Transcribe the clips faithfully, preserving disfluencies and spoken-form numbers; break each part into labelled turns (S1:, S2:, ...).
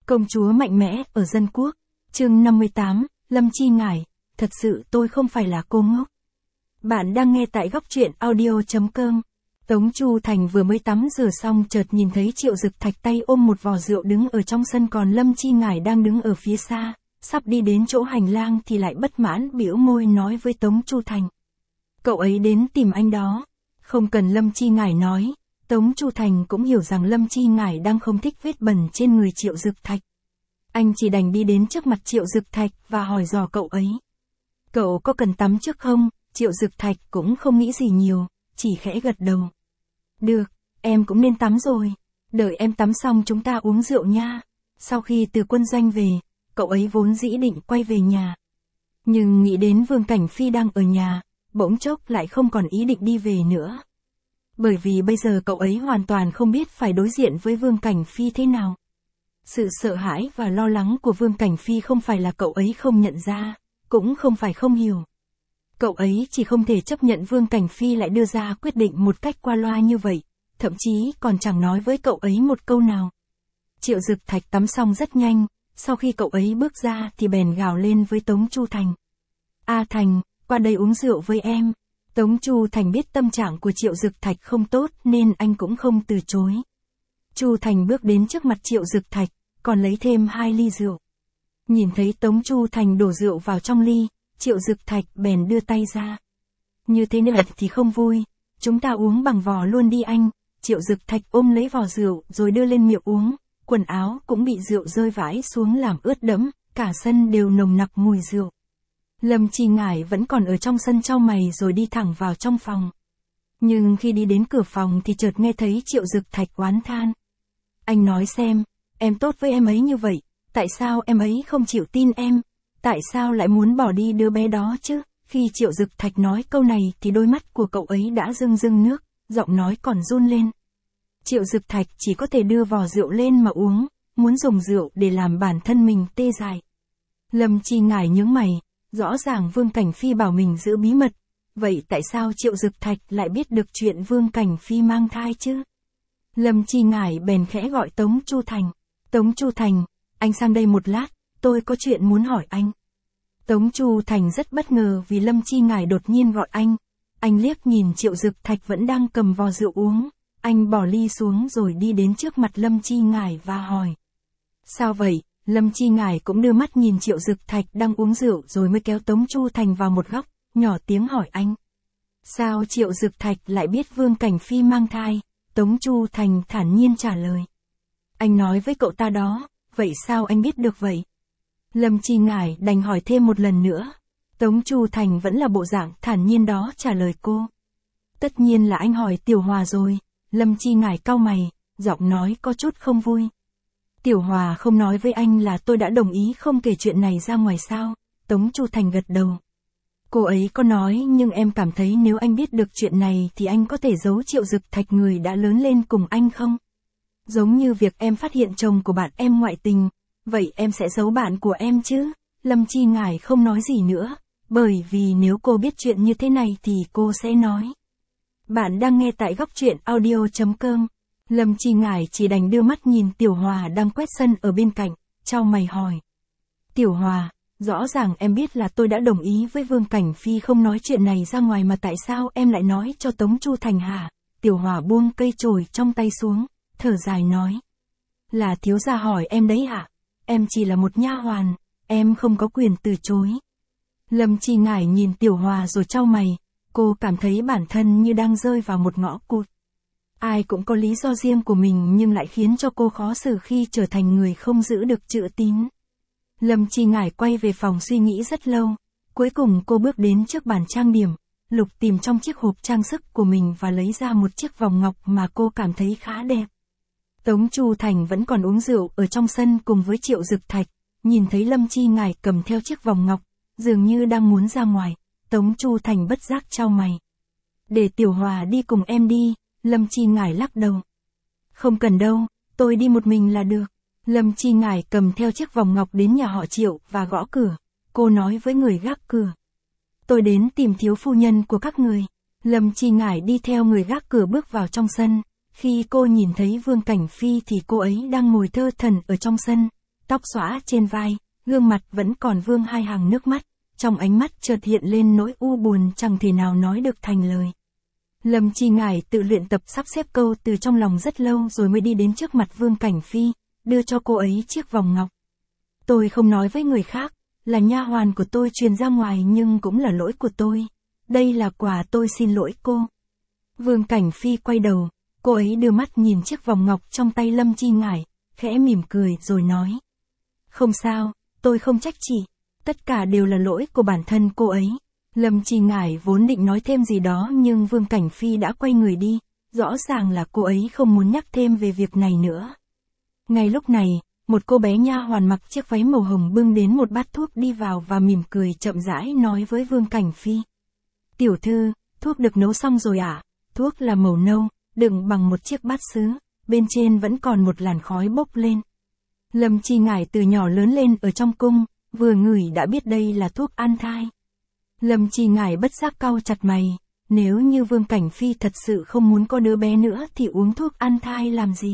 S1: Công chúa mạnh mẽ ở dân quốc. Chương năm mươi tám, Lâm Chi Ngải, thật sự tôi không phải là cô ngốc. Bạn đang nghe tại góc truyện audio chấm com. Tống Chu Thành vừa mới tắm rửa xong chợt nhìn thấy Triệu Dực Thạch tay ôm một vò rượu đứng ở trong sân, còn Lâm Chi Ngải đang đứng ở phía xa, sắp đi đến chỗ hành lang thì lại bất mãn bĩu môi nói với Tống Chu Thành. Cậu ấy đến tìm anh đó. Không cần Lâm Chi Ngải nói, Tống Chu Thành cũng hiểu rằng Lâm Chi Ngải đang không thích vết bẩn trên người Triệu Dực Thạch. Anh chỉ đành đi đến trước mặt Triệu Dực Thạch và hỏi dò cậu ấy. Cậu có cần tắm trước không? Triệu Dực Thạch cũng không nghĩ gì nhiều, chỉ khẽ gật đầu. Được, em cũng nên tắm rồi. Đợi em tắm xong chúng ta uống rượu nha. Sau khi từ quân doanh về, cậu ấy vốn dĩ định quay về nhà. Nhưng nghĩ đến Vương Cảnh Phi đang ở nhà, bỗng chốc lại không còn ý định đi về nữa. Bởi vì bây giờ cậu ấy hoàn toàn không biết phải đối diện với Vương Cảnh Phi thế nào. Sự sợ hãi và lo lắng của Vương Cảnh Phi không phải là cậu ấy không nhận ra, cũng không phải không hiểu. Cậu ấy chỉ không thể chấp nhận Vương Cảnh Phi lại đưa ra quyết định một cách qua loa như vậy, thậm chí còn chẳng nói với cậu ấy một câu nào. Triệu Dực Thạch tắm xong rất nhanh, sau khi cậu ấy bước ra thì bèn gào lên với Tống Chu Thành. A Thành, qua đây uống rượu với em. Tống Chu Thành biết tâm trạng của Triệu Dực Thạch không tốt nên anh cũng không từ chối. Chu Thành bước đến trước mặt Triệu Dực Thạch, còn lấy thêm hai ly rượu. Nhìn thấy Tống Chu Thành đổ rượu vào trong ly, Triệu Dực Thạch bèn đưa tay ra. Như thế này thì không vui, chúng ta uống bằng vò luôn đi anh. Triệu Dực Thạch ôm lấy vò rượu rồi đưa lên miệng uống, quần áo cũng bị rượu rơi vãi xuống làm ướt đẫm, cả sân đều nồng nặc mùi rượu. Lâm Chi Ngải vẫn còn ở trong sân chau mày rồi đi thẳng vào trong phòng. Nhưng khi đi đến cửa phòng thì chợt nghe thấy Triệu Dực Thạch oán than. Anh nói xem, em tốt với em ấy như vậy, tại sao em ấy không chịu tin em? Tại sao lại muốn bỏ đi đứa bé đó chứ? Khi Triệu Dực Thạch nói câu này thì đôi mắt của cậu ấy đã rưng rưng nước, giọng nói còn run lên. Triệu Dực Thạch chỉ có thể đưa vò rượu lên mà uống, muốn dùng rượu để làm bản thân mình tê dại. Lâm Chi Ngải nhướng mày, rõ ràng Vương Cảnh Phi bảo mình giữ bí mật, vậy tại sao Triệu Dực Thạch lại biết được chuyện Vương Cảnh Phi mang thai chứ? Lâm Chi Ngải bèn khẽ gọi Tống Chu Thành. Tống Chu Thành, anh sang đây một lát, tôi có chuyện muốn hỏi anh. Tống Chu Thành rất bất ngờ vì Lâm Chi Ngải đột nhiên gọi anh. Anh liếc nhìn Triệu Dực Thạch vẫn đang cầm vò rượu uống. Anh bỏ ly xuống rồi đi đến trước mặt Lâm Chi Ngải và hỏi. Sao vậy? Lâm Chi Ngải cũng đưa mắt nhìn Triệu Dực Thạch đang uống rượu rồi mới kéo Tống Chu Thành vào một góc, nhỏ tiếng hỏi anh. Sao Triệu Dực Thạch lại biết Vương Cảnh Phi mang thai? Tống Chu Thành thản nhiên trả lời. Anh nói với cậu ta đó, vậy sao anh biết được vậy? Lâm Chi Ngải đành hỏi thêm một lần nữa. Tống Chu Thành vẫn là bộ dạng thản nhiên đó trả lời cô. Tất nhiên là anh hỏi Tiểu Hòa rồi. Lâm Chi Ngải cau mày, giọng nói có chút không vui. Tiểu Hòa không nói với anh là tôi đã đồng ý không kể chuyện này ra ngoài sao? Tống Chu Thành gật đầu. Cô ấy có nói nhưng em cảm thấy nếu anh biết được chuyện này thì anh có thể giấu Triệu Dực Thạch người đã lớn lên cùng anh không? Giống như việc em phát hiện chồng của bạn em ngoại tình, vậy em sẽ giấu bạn của em chứ? Lâm Chi Ngải không nói gì nữa, bởi vì nếu cô biết chuyện như thế này thì cô sẽ nói. Bạn đang nghe tại góc truyện audio chấm com. Lâm Chi Ngải chỉ đành đưa mắt nhìn Tiểu Hòa đang quét sân ở bên cạnh, chau mày hỏi. Tiểu Hòa, rõ ràng em biết là tôi đã đồng ý với Vương Cảnh Phi không nói chuyện này ra ngoài mà tại sao em lại nói cho Tống Chu Thành hả? Tiểu Hòa buông cây chổi trong tay xuống, thở dài nói. Là thiếu gia hỏi em đấy hả? Em chỉ là một nha hoàn, em không có quyền từ chối. Lâm Chi Ngải nhìn Tiểu Hòa rồi chau mày, cô cảm thấy bản thân như đang rơi vào một ngõ cụt. Ai cũng có lý do riêng của mình nhưng lại khiến cho cô khó xử khi trở thành người không giữ được chữ tín. Lâm Chi Ngải quay về phòng suy nghĩ rất lâu, cuối cùng cô bước đến trước bàn trang điểm, lục tìm trong chiếc hộp trang sức của mình và lấy ra một chiếc vòng ngọc mà cô cảm thấy khá đẹp. Tống Chu Thành vẫn còn uống rượu ở trong sân cùng với Triệu Dực Thạch, nhìn thấy Lâm Chi Ngải cầm theo chiếc vòng ngọc, dường như đang muốn ra ngoài, Tống Chu Thành bất giác chau mày. Để Tiểu Hòa đi cùng em đi, Lâm Chi Ngải lắc đầu. Không cần đâu, tôi đi một mình là được. Lâm Chi Ngải cầm theo chiếc vòng ngọc đến nhà họ Triệu và gõ cửa, cô nói với người gác cửa. Tôi đến tìm thiếu phu nhân của các người. Lâm Chi Ngải đi theo người gác cửa bước vào trong sân. Khi cô nhìn thấy Vương Cảnh Phi thì cô ấy đang ngồi thơ thẩn ở trong sân. tóc xõa trên vai, gương mặt vẫn còn vương hai hàng nước mắt, trong ánh mắt chợt hiện lên nỗi u buồn chẳng thể nào nói được thành lời. Lâm Chi Ngải tự luyện tập sắp xếp câu từ trong lòng rất lâu rồi mới đi đến trước mặt Vương Cảnh Phi, đưa cho cô ấy chiếc vòng ngọc. Tôi không nói với người khác, là nha hoàn của tôi truyền ra ngoài nhưng cũng là lỗi của tôi. Đây là quà tôi xin lỗi cô. Vương Cảnh Phi quay đầu, cô ấy đưa mắt nhìn chiếc vòng ngọc trong tay Lâm Chi Ngải, khẽ mỉm cười rồi nói. Không sao, tôi không trách chị, tất cả đều là lỗi của bản thân cô ấy. Lâm Chi Ngải vốn định nói thêm gì đó nhưng Vương Cảnh Phi đã quay người đi, rõ ràng là cô ấy không muốn nhắc thêm về việc này nữa. Ngay lúc này, một cô bé nha hoàn mặc chiếc váy màu hồng bưng đến một bát thuốc đi vào và mỉm cười chậm rãi nói với Vương Cảnh Phi. Tiểu thư, thuốc được nấu xong rồi ạ, à? Thuốc là màu nâu, đựng bằng một chiếc bát sứ, bên trên vẫn còn một làn khói bốc lên. Lâm Chi Ngải từ nhỏ lớn lên ở trong cung, vừa ngửi đã biết đây là thuốc an thai. Lâm Chi Ngải bất giác cau chặt mày, nếu như Vương Cảnh Phi thật sự không muốn có đứa bé nữa thì uống thuốc an thai làm gì?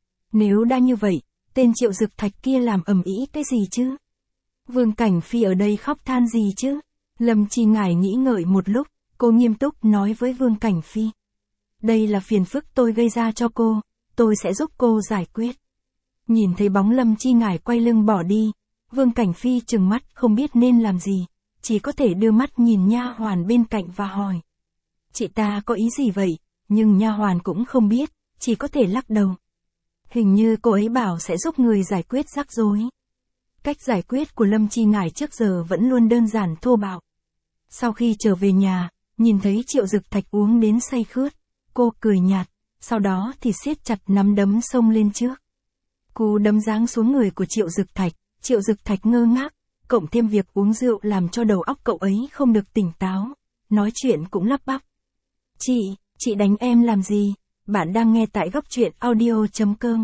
S1: Nếu đã như vậy, tên Triệu Dực Thạch kia làm ầm ĩ cái gì chứ? Vương Cảnh Phi ở đây khóc than gì chứ? Lâm Chi Ngải nghĩ ngợi một lúc, cô nghiêm túc nói với Vương Cảnh Phi. Đây là phiền phức tôi gây ra cho cô, tôi sẽ giúp cô giải quyết. Nhìn thấy bóng Lâm Chi Ngải quay lưng bỏ đi, Vương Cảnh Phi trừng mắt không biết nên làm gì, chỉ có thể đưa mắt nhìn nha hoàn bên cạnh và hỏi. Chị ta có ý gì vậy? Nhưng nha hoàn cũng không biết, chỉ có thể lắc đầu. Hình như cô ấy bảo sẽ giúp người giải quyết rắc rối. Cách giải quyết của Lâm Chi Ngải trước giờ vẫn luôn đơn giản thô bạo. Sau khi trở về nhà, nhìn thấy Triệu Dực Thạch uống đến say khướt, cô cười nhạt, sau đó thì siết chặt nắm đấm xông lên trước. Cú đấm giáng xuống người của Triệu Dực Thạch, Triệu Dực Thạch ngơ ngác, cộng thêm việc uống rượu làm cho đầu óc cậu ấy không được tỉnh táo, nói chuyện cũng lắp bắp. Chị, chị đánh em làm gì? Bạn đang nghe tại góc truyện audio chấm com.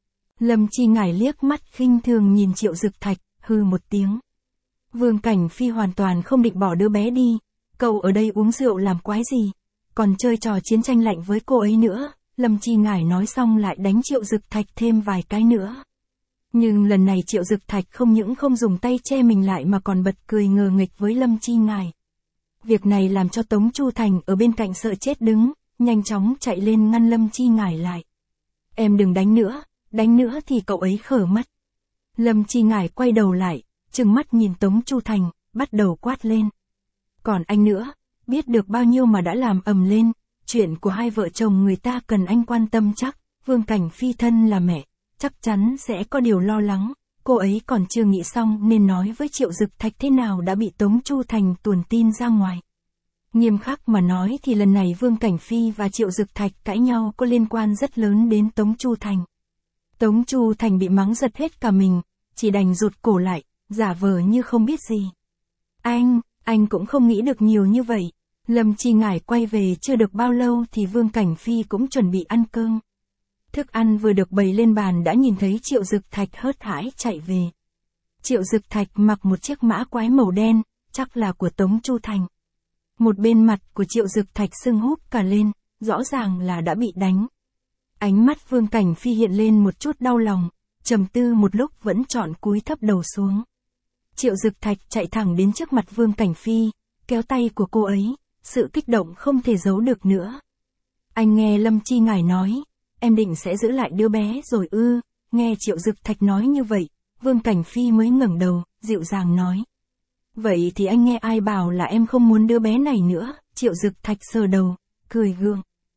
S1: Lâm Chi Ngải liếc mắt khinh thường nhìn Triệu Dực Thạch, hừ một tiếng. Vương Cảnh Phi hoàn toàn không định bỏ đứa bé đi, cậu ở đây uống rượu làm quái gì, còn chơi trò chiến tranh lạnh với cô ấy nữa. Lâm Chi Ngải nói xong lại đánh Triệu Dực Thạch thêm vài cái nữa. Nhưng lần này Triệu Dực Thạch không những không dùng tay che mình lại mà còn bật cười ngờ nghịch với Lâm Chi Ngải. Việc này làm cho Tống Chu Thành ở bên cạnh sợ chết đứng, nhanh chóng chạy lên ngăn Lâm Chi Ngải lại. Em đừng đánh nữa, đánh nữa thì cậu ấy khở mất. Lâm Chi Ngải quay đầu lại, trừng mắt nhìn Tống Chu Thành, bắt đầu quát lên. Còn anh nữa, biết được bao nhiêu mà đã làm ầm lên, chuyện của hai vợ chồng người ta cần anh quan tâm chắc. Vương Cảnh Phi thân là mẹ, chắc chắn sẽ có điều lo lắng, cô ấy còn chưa nghĩ xong nên nói với Triệu Dực Thạch thế nào đã bị Tống Chu Thành tuồn tin ra ngoài. Nghiêm khắc mà nói thì lần này Vương Cảnh Phi và Triệu Dực Thạch cãi nhau có liên quan rất lớn đến Tống Chu Thành. Tống Chu Thành bị mắng giật hết cả mình, chỉ đành rụt cổ lại, giả vờ như không biết gì. Anh, anh cũng không nghĩ được nhiều như vậy. Lâm Chi Ngải quay về chưa được bao lâu thì Vương Cảnh Phi cũng chuẩn bị ăn cơm. Thức ăn vừa được bày lên bàn đã nhìn thấy Triệu Dực Thạch hớt hải chạy về. Triệu Dực Thạch mặc một chiếc mã quái màu đen, chắc là của Tống Chu Thành. Một bên mặt của Triệu Dực Thạch sưng húp cả lên, rõ ràng là đã bị đánh. Ánh mắt Vương Cảnh Phi hiện lên một chút đau lòng, trầm tư một lúc vẫn chọn cúi thấp đầu xuống. Triệu Dực Thạch chạy thẳng đến trước mặt Vương Cảnh Phi, kéo tay của cô ấy, sự kích động không thể giấu được nữa. Anh nghe Lâm Chi Ngải nói, em định sẽ giữ lại đứa bé rồi ư? Nghe Triệu Dực Thạch nói như vậy, Vương Cảnh Phi mới ngẩng đầu, dịu dàng nói. Vậy thì anh nghe ai bảo là em không muốn đứa bé này nữa? Triệu Dực Thạch sờ đầu, cười gượng.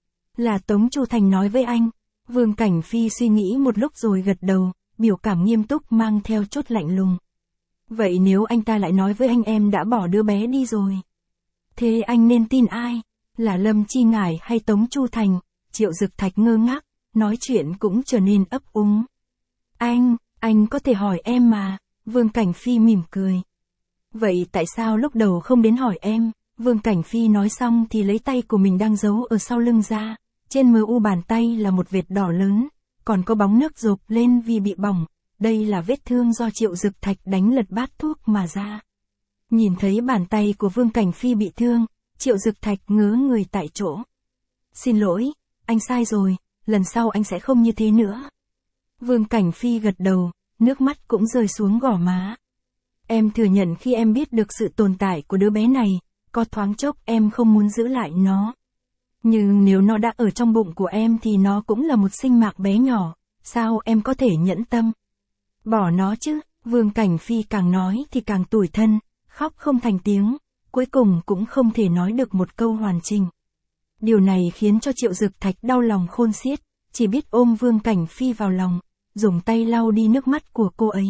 S1: Là Tống Chu Thành nói với anh. Vương Cảnh Phi suy nghĩ một lúc rồi gật đầu, biểu cảm nghiêm túc mang theo chút lạnh lùng. Vậy nếu anh ta lại nói với anh em đã bỏ đứa bé đi rồi, thế anh nên tin ai? Là Lâm Chi Ngải hay Tống Chu Thành? Triệu Dực Thạch ngơ ngác, nói chuyện cũng trở nên ấp úng. Anh, anh có thể hỏi em mà. Vương Cảnh Phi mỉm cười. Vậy tại sao lúc đầu không đến hỏi em? Vương Cảnh Phi nói xong thì lấy tay của mình đang giấu ở sau lưng ra. Trên mờ u bàn tay là một vệt đỏ lớn, còn có bóng nước rộp lên vì bị bỏng. Đây là vết thương do Triệu Dực Thạch đánh lật bát thuốc mà ra. Nhìn thấy bàn tay của Vương Cảnh Phi bị thương, Triệu Dực Thạch ngớ người tại chỗ. Xin lỗi, anh sai rồi, lần sau anh sẽ không như thế nữa. Vương Cảnh Phi gật đầu, nước mắt cũng rơi xuống gò má. Em thừa nhận khi em biết được sự tồn tại của đứa bé này, có thoáng chốc em không muốn giữ lại nó. Nhưng nếu nó đã ở trong bụng của em thì nó cũng là một sinh mạng bé nhỏ, sao em có thể nhẫn tâm bỏ nó chứ? Vương Cảnh Phi càng nói thì càng tủi thân, khóc không thành tiếng, cuối cùng cũng không thể nói được một câu hoàn chỉnh. Điều này khiến cho Triệu Dực Thạch đau lòng khôn xiết, chỉ biết ôm Vương Cảnh Phi vào lòng, dùng tay lau đi nước mắt của cô ấy.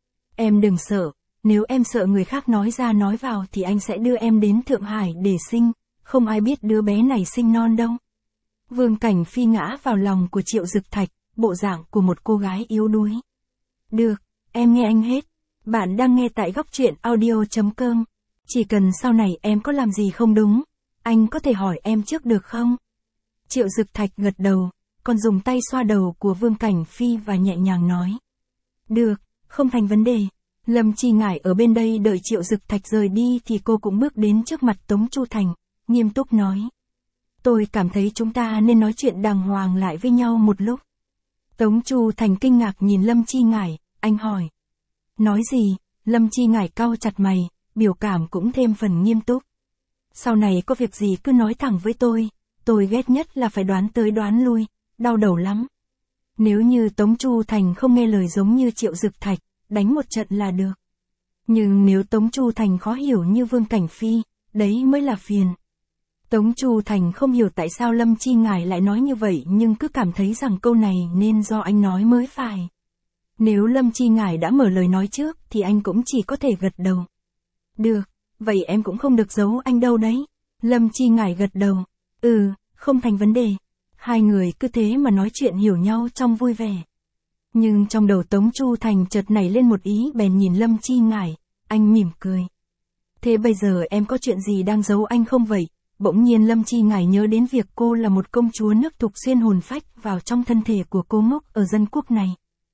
S1: Em đừng sợ, nếu em sợ người khác nói ra nói vào thì anh sẽ đưa em đến Thượng Hải để sinh, không ai biết đứa bé này sinh non đâu. Vương Cảnh Phi ngã vào lòng của Triệu Dực Thạch, bộ dạng của một cô gái yếu đuối. Được, em nghe anh hết. Bạn đang nghe tại góc truyện audio chấm com. Chỉ cần sau này em có làm gì không đúng, anh có thể hỏi em trước được không? Triệu Dực Thạch gật đầu, còn dùng tay xoa đầu của Vương Cảnh Phi và nhẹ nhàng nói. Được, không thành vấn đề. Lâm Chi Ngải ở bên đây đợi Triệu Dực Thạch rời đi thì cô cũng bước đến trước mặt Tống Chu Thành, nghiêm túc nói. Tôi cảm thấy chúng ta nên nói chuyện đàng hoàng lại với nhau một lúc. Tống Chu Thành kinh ngạc nhìn Lâm Chi Ngải, anh hỏi. Nói gì? Lâm Chi Ngải cau chặt mày, biểu cảm cũng thêm phần nghiêm túc. Sau này có việc gì cứ nói thẳng với tôi, tôi ghét nhất là phải đoán tới đoán lui, đau đầu lắm. Nếu như Tống Chu Thành không nghe lời giống như Triệu Dực Thạch, đánh một trận là được. Nhưng nếu Tống Chu Thành khó hiểu như Vương Cảnh Phi, đấy mới là phiền. Tống Chu Thành không hiểu tại sao Lâm Chi Ngải lại nói như vậy nhưng cứ cảm thấy rằng câu này nên do anh nói mới phải. Nếu Lâm Chi Ngải đã mở lời nói trước thì anh cũng chỉ có thể gật đầu. Được, vậy em cũng không được giấu anh đâu đấy. Lâm Chi Ngải gật đầu. Ừ, không thành vấn đề. Hai người cứ thế mà nói chuyện hiểu nhau trong vui vẻ. Nhưng trong đầu Tống Chu Thành chợt nảy lên một ý bèn nhìn Lâm Chi Ngải, anh mỉm cười. Thế bây giờ em có chuyện gì đang giấu anh không vậy? Bỗng nhiên Lâm Chi Ngải nhớ đến việc cô là một công chúa nước Thục xuyên hồn phách vào trong thân thể của cô ngốc ở dân quốc này.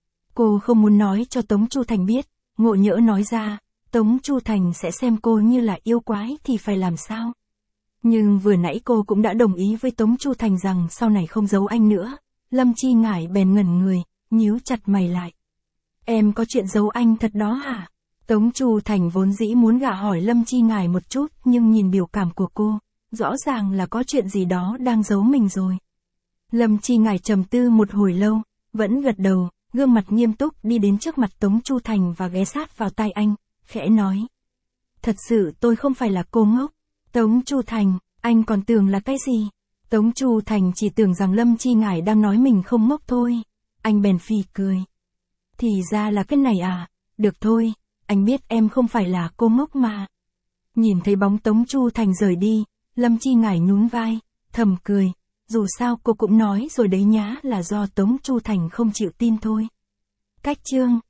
S1: Cô không muốn nói cho Tống Chu Thành biết, ngộ nhỡ nói ra, Tống Chu Thành sẽ xem cô như là yêu quái thì phải làm sao? Nhưng vừa nãy cô cũng đã đồng ý với Tống Chu Thành rằng sau này không giấu anh nữa, Lâm Chi Ngải bèn ngẩn người, nhíu chặt mày lại. Em có chuyện giấu anh thật đó hả? Tống Chu Thành vốn dĩ muốn gạ hỏi Lâm Chi Ngải một chút nhưng nhìn biểu cảm của cô, rõ ràng là có chuyện gì đó đang giấu mình rồi. Lâm Chi Ngải trầm tư một hồi lâu, vẫn gật đầu, gương mặt nghiêm túc đi đến trước mặt Tống Chu Thành và ghé sát vào tai anh, khẽ nói. Thật sự tôi không phải là cô ngốc. Tống Chu Thành, anh còn tưởng là cái gì? Tống Chu Thành chỉ tưởng rằng Lâm Chi Ngải đang nói mình không ngốc thôi. Anh bèn phì cười. Thì ra là cái này à, được thôi, anh biết em không phải là cô ngốc mà. Nhìn thấy bóng Tống Chu Thành rời đi, Lâm Chi Ngải nhún vai, thầm cười, dù sao cô cũng nói rồi đấy nhá là do Tống Chu Thành không chịu tin thôi. Cách chương